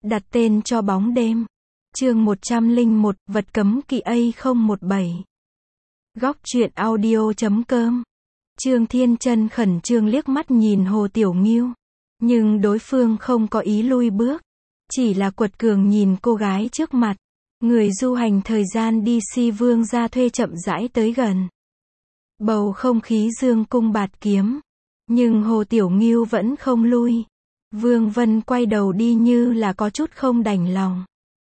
Đặt tên cho bóng đêm. Chương 101, vật cấm kỵ A017. Góc truyện audio.com. Trương Thiên Chân khẩn trương liếc mắt nhìn Hồ Tiểu Ngưu, nhưng đối phương không có ý lui bước, chỉ là quật cường nhìn cô gái trước mặt. Người du hành thời gian DC Vương gia thuê chậm rãi tới gần. Bầu không khí dương cung bạt kiếm, nhưng Hồ Tiểu Ngưu vẫn không lui. Vương Vân quay đầu đi như là có chút không đành lòng.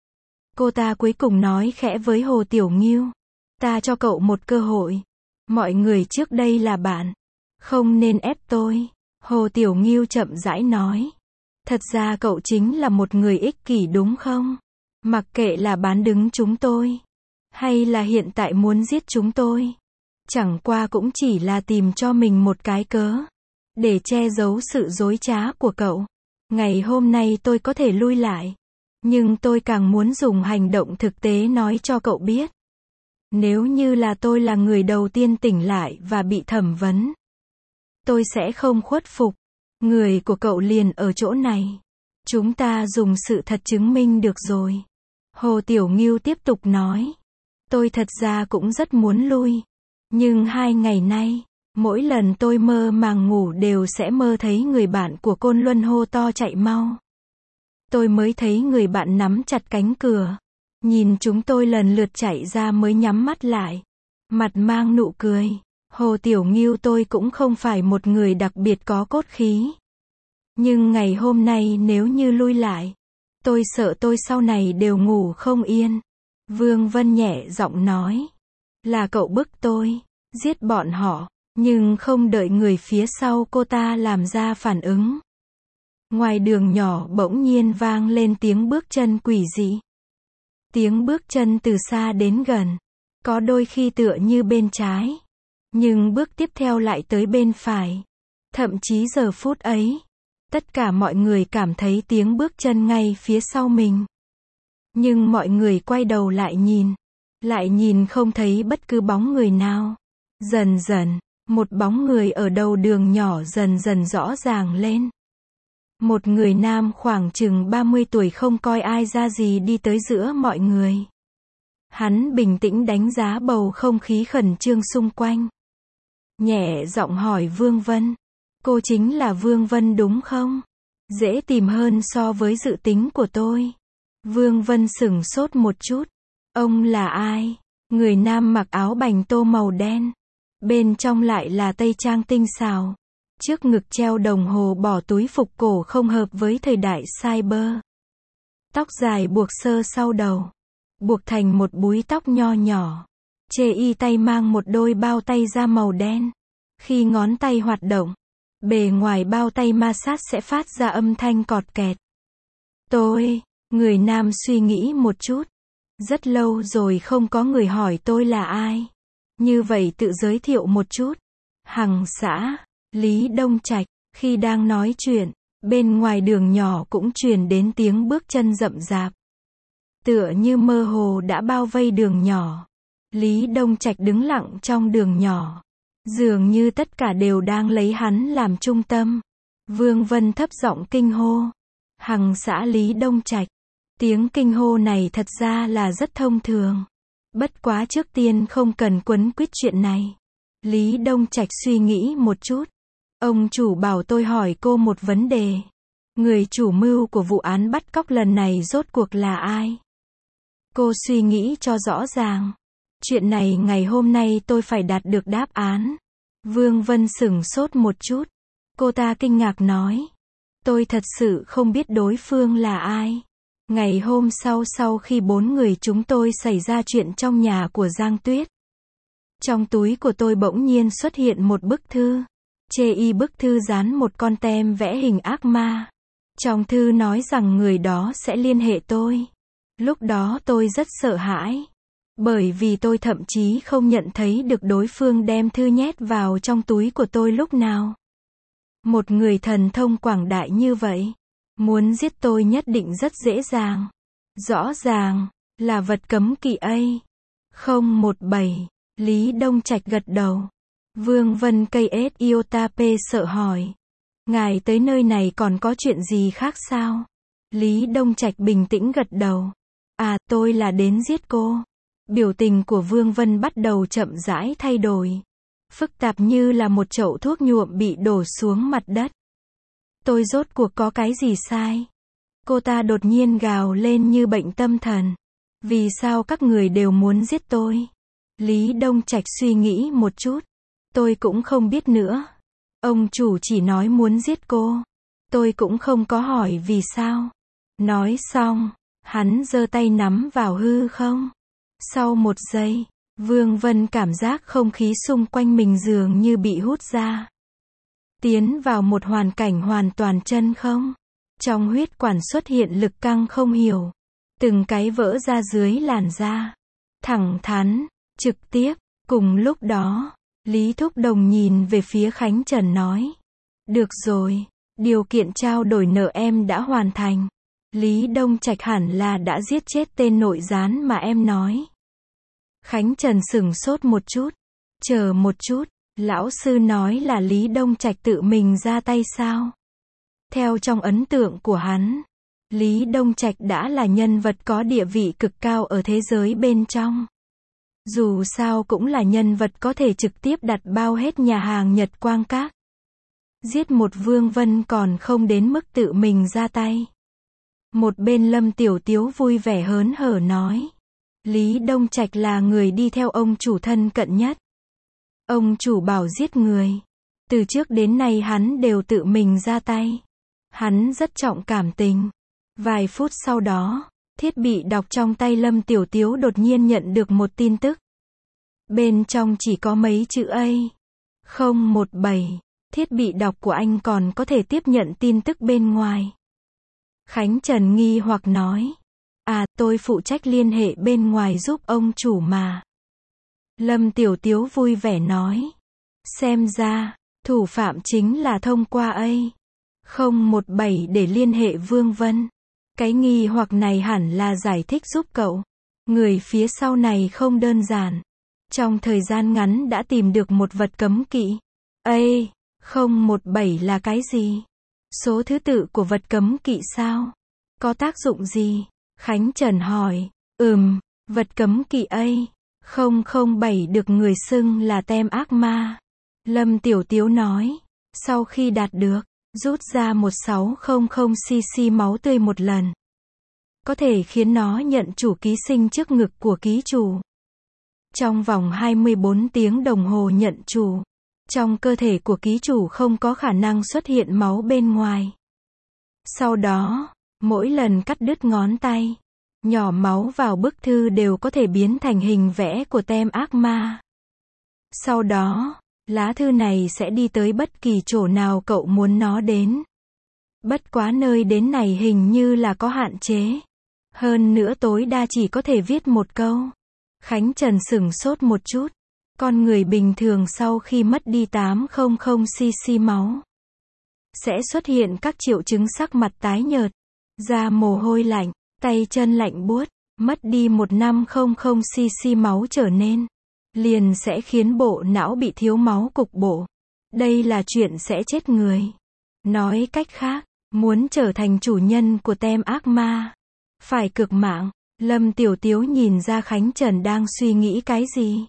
Cô ta cuối cùng nói khẽ với Hồ Tiểu Ngưu, ta cho cậu một cơ hội. Mọi người trước đây là bạn, không nên ép tôi. Hồ Tiểu Ngưu chậm rãi nói, thật ra cậu chính là một người ích kỷ đúng không? Mặc kệ là bán đứng chúng tôi, hay là hiện tại muốn giết chúng tôi, chẳng qua cũng chỉ là tìm cho mình một cái cớ, để che giấu sự dối trá của cậu. Ngày hôm nay tôi có thể lui lại, nhưng tôi càng muốn dùng hành động thực tế nói cho cậu biết. Nếu như là tôi là người đầu tiên tỉnh lại và bị thẩm vấn, tôi sẽ không khuất phục. Người của cậu liền ở chỗ này. Chúng ta dùng sự thật chứng minh được rồi. Hồ Tiểu Ngưu tiếp tục nói, tôi thật ra cũng rất muốn lui, nhưng 2 ngày nay, mỗi lần tôi mơ màng ngủ đều sẽ mơ thấy người bạn của Côn Luân hô to chạy mau. Tôi mới thấy người bạn nắm chặt cánh cửa, nhìn chúng tôi lần lượt chạy ra mới nhắm mắt lại, mặt mang nụ cười. Hồ Tiểu Ngưu, tôi cũng không phải một người đặc biệt có cốt khí, nhưng ngày hôm nay nếu như lui lại, tôi sợ tôi sau này đều ngủ không yên. Vương Vân nhẹ giọng nói, là cậu bức tôi giết bọn họ. Nhưng không đợi người phía sau cô ta làm ra phản ứng, ngoài đường nhỏ bỗng nhiên vang lên tiếng bước chân quỷ dị. Tiếng bước chân từ xa đến gần, có đôi khi tựa như bên trái, nhưng bước tiếp theo lại tới bên phải. Thậm chí giờ phút ấy, tất cả mọi người cảm thấy tiếng bước chân ngay phía sau mình. Nhưng mọi người quay đầu lại nhìn không thấy bất cứ bóng người nào. Dần dần, một bóng người ở đầu đường nhỏ dần dần rõ ràng lên. Một người nam khoảng chừng 30 tuổi không coi ai ra gì đi tới giữa mọi người. Hắn bình tĩnh đánh giá bầu không khí khẩn trương xung quanh, nhẹ giọng hỏi Vương Vân, cô chính là Vương Vân đúng không? Dễ tìm hơn so với dự tính của tôi. Vương Vân sửng sốt một chút. Ông là ai? Người nam mặc áo bành tô màu đen, bên trong lại là tây trang tinh xảo, trước ngực treo đồng hồ bỏ túi phục cổ không hợp với thời đại cyber. Tóc dài buộc sơ sau đầu, buộc thành một búi tóc nho nhỏ. Chê y tay mang một đôi bao tay da màu đen. Khi ngón tay hoạt động, bề ngoài bao tay ma sát sẽ phát ra âm thanh cọt kẹt. Người nam suy nghĩ một chút. Rất lâu rồi không có người hỏi tôi là ai. Như vậy tự giới thiệu một chút. Hằng xã, Lý Đông Trạch. Khi đang nói chuyện, bên ngoài đường nhỏ cũng truyền đến tiếng bước chân rậm rạp. Tựa như mơ hồ đã bao vây đường nhỏ. Lý Đông Trạch đứng lặng trong đường nhỏ. Dường như tất cả đều đang lấy hắn làm trung tâm. Vương Vân thấp giọng kinh hô, Hằng xã Lý Đông Trạch. Tiếng kinh hô này thật ra là rất thông thường. Bất quá trước tiên không cần quấn quýt chuyện này. Lý Đông Trạch suy nghĩ một chút. Ông chủ bảo tôi hỏi cô một vấn đề. Người chủ mưu của vụ án bắt cóc lần này rốt cuộc là ai? Cô suy nghĩ cho rõ ràng. Chuyện này ngày hôm nay tôi phải đạt được đáp án. Vương Vân sửng sốt một chút. Cô ta kinh ngạc nói, tôi thật sự không biết đối phương là ai. Ngày hôm sau khi 4 người chúng tôi xảy ra chuyện trong nhà của Giang Tuyết, trong túi của tôi bỗng nhiên xuất hiện một bức thư. Chê y bức thư dán một con tem vẽ hình ác ma. Trong thư nói rằng người đó sẽ liên hệ tôi. Lúc đó tôi rất sợ hãi, bởi vì tôi thậm chí không nhận thấy được đối phương đem thư nhét vào trong túi của tôi lúc nào. Một người thần thông quảng đại như vậy, muốn giết tôi nhất định rất dễ dàng. Rõ ràng là vật cấm kỵ A017. Lý Đông Trạch gật đầu. Vương Vân cây iota p sợ hỏi, ngài tới nơi này còn có chuyện gì khác sao? Lý Đông Trạch bình tĩnh gật đầu. À, tôi là đến giết cô. Biểu tình của Vương Vân bắt đầu chậm rãi thay đổi. Phức tạp như là một chậu thuốc nhuộm bị đổ xuống mặt đất. Tôi rốt cuộc có cái gì sai? Cô ta đột nhiên gào lên như bệnh tâm thần. Vì sao các người đều muốn giết tôi? Lý Đông Trạch suy nghĩ một chút. Tôi cũng không biết nữa. Ông chủ chỉ nói muốn giết cô. Tôi cũng không có hỏi vì sao. Nói xong, hắn giơ tay nắm vào hư không. Sau một giây, Vương Vân cảm giác không khí xung quanh mình dường như bị hút ra. Tiến vào một hoàn cảnh hoàn toàn chân không. Trong huyết quản xuất hiện lực căng không hiểu. Từng cái vỡ ra dưới làn da. Thẳng thắn, trực tiếp. Cùng lúc đó, Lý Thúc Đồng nhìn về phía Khánh Trần nói. Được rồi, điều kiện trao đổi nợ em đã hoàn thành. Lý Đông Trạch hẳn là đã giết chết tên nội gián mà em nói. Khánh Trần sửng sốt một chút. Chờ một chút, lão sư nói là Lý Đông Trạch tự mình ra tay sao? Theo trong ấn tượng của hắn, Lý Đông Trạch đã là nhân vật có địa vị cực cao ở thế giới bên trong. Dù sao cũng là nhân vật có thể trực tiếp đặt bao hết nhà hàng Nhật Quang Các. Giết một Vương Vân còn không đến mức tự mình ra tay. Một bên Lâm Tiểu Tiếu vui vẻ hớn hở nói. Lý Đông Trạch là người đi theo ông chủ thân cận nhất. Ông chủ bảo giết người. Từ trước đến nay hắn đều tự mình ra tay. Hắn rất trọng cảm tình. Vài phút sau đó, thiết bị đọc trong tay Lâm Tiểu Tiếu đột nhiên nhận được một tin tức. Bên trong chỉ có mấy chữ A. 017. Thiết bị đọc của anh còn có thể tiếp nhận tin tức bên ngoài. Khánh Trần nghi hoặc nói. À, tôi phụ trách liên hệ bên ngoài giúp ông chủ mà. Lâm Tiểu Tiếu vui vẻ nói. Xem ra, thủ phạm chính là thông qua A. 017 để liên hệ Vương Vân. Cái nghi hoặc này hẳn là giải thích giúp cậu. Người phía sau này không đơn giản. Trong thời gian ngắn đã tìm được một vật cấm kỵ. A. 017 là cái gì? Số thứ tự của vật cấm kỵ sao? Có tác dụng gì? Khánh Trần hỏi. Vật cấm kỵ A. 007 được người xưng là tem ác ma. Lâm Tiểu Tiếu nói. Sau khi đạt được, rút ra 1600cc máu tươi một lần. Có thể khiến nó nhận chủ ký sinh trước ngực của ký chủ. Trong vòng 24 tiếng đồng hồ nhận chủ. Trong cơ thể của ký chủ không có khả năng xuất hiện máu bên ngoài. Sau đó, mỗi lần cắt đứt ngón tay, nhỏ máu vào bức thư đều có thể biến thành hình vẽ của tem ác ma. Sau đó, lá thư này sẽ đi tới bất kỳ chỗ nào cậu muốn nó đến. Bất quá nơi đến này hình như là có hạn chế. Hơn nữa tối đa chỉ có thể viết một câu. Khánh Trần sửng sốt một chút. Con người bình thường sau khi mất đi 800cc máu, sẽ xuất hiện các triệu chứng sắc mặt tái nhợt, da mồ hôi lạnh, tay chân lạnh buốt, mất đi 1500cc máu trở nên, liền sẽ khiến bộ não bị thiếu máu cục bộ. Đây là chuyện sẽ chết người. Nói cách khác, muốn trở thành chủ nhân của tem ác ma, phải cực mạng. Lâm Tiểu Tiếu nhìn ra Khánh Trần đang suy nghĩ cái gì.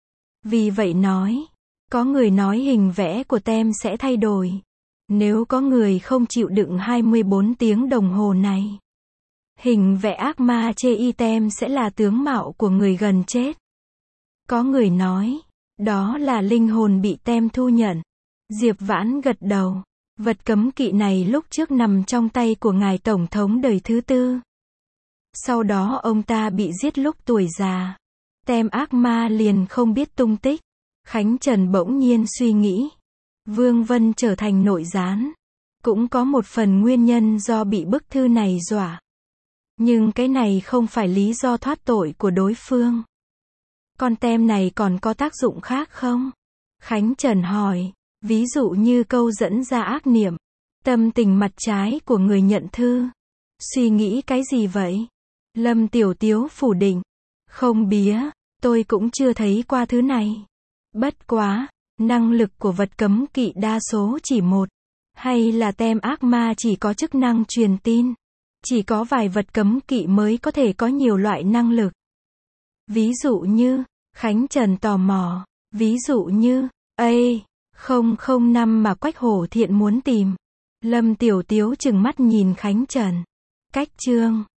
Vì vậy nói, có người nói hình vẽ của tem sẽ thay đổi. Nếu có người không chịu đựng 24 tiếng đồng hồ này, hình vẽ ác ma chê tem sẽ là tướng mạo của người gần chết. Có người nói, đó là linh hồn bị tem thu nhận. Diệp Vãn gật đầu. Vật cấm kỵ này lúc trước nằm trong tay của ngài Tổng thống đời thứ 4. Sau đó ông ta bị giết lúc tuổi già. Tem ác ma liền không biết tung tích. Khánh Trần bỗng nhiên suy nghĩ. Vương Vân trở thành nội gián. Cũng có một phần nguyên nhân do bị bức thư này dọa. Nhưng cái này không phải lý do thoát tội của đối phương. Con tem này còn có tác dụng khác không? Khánh Trần hỏi. Ví dụ như câu dẫn ra ác niệm. Tâm tình mặt trái của người nhận thư. Suy nghĩ cái gì vậy? Lâm Tiểu Tiếu phủ định. Không bía, tôi cũng chưa thấy qua thứ này. Bất quá, năng lực của vật cấm kỵ đa số chỉ một. Hay là tem ác ma chỉ có chức năng truyền tin. Chỉ có vài vật cấm kỵ mới có thể có nhiều loại năng lực. Ví dụ như, Khánh Trần tò mò. Ví dụ như, A005 mà Quách Hổ Thiện muốn tìm. Lâm Tiểu Tiếu trừng mắt nhìn Khánh Trần. Cách chương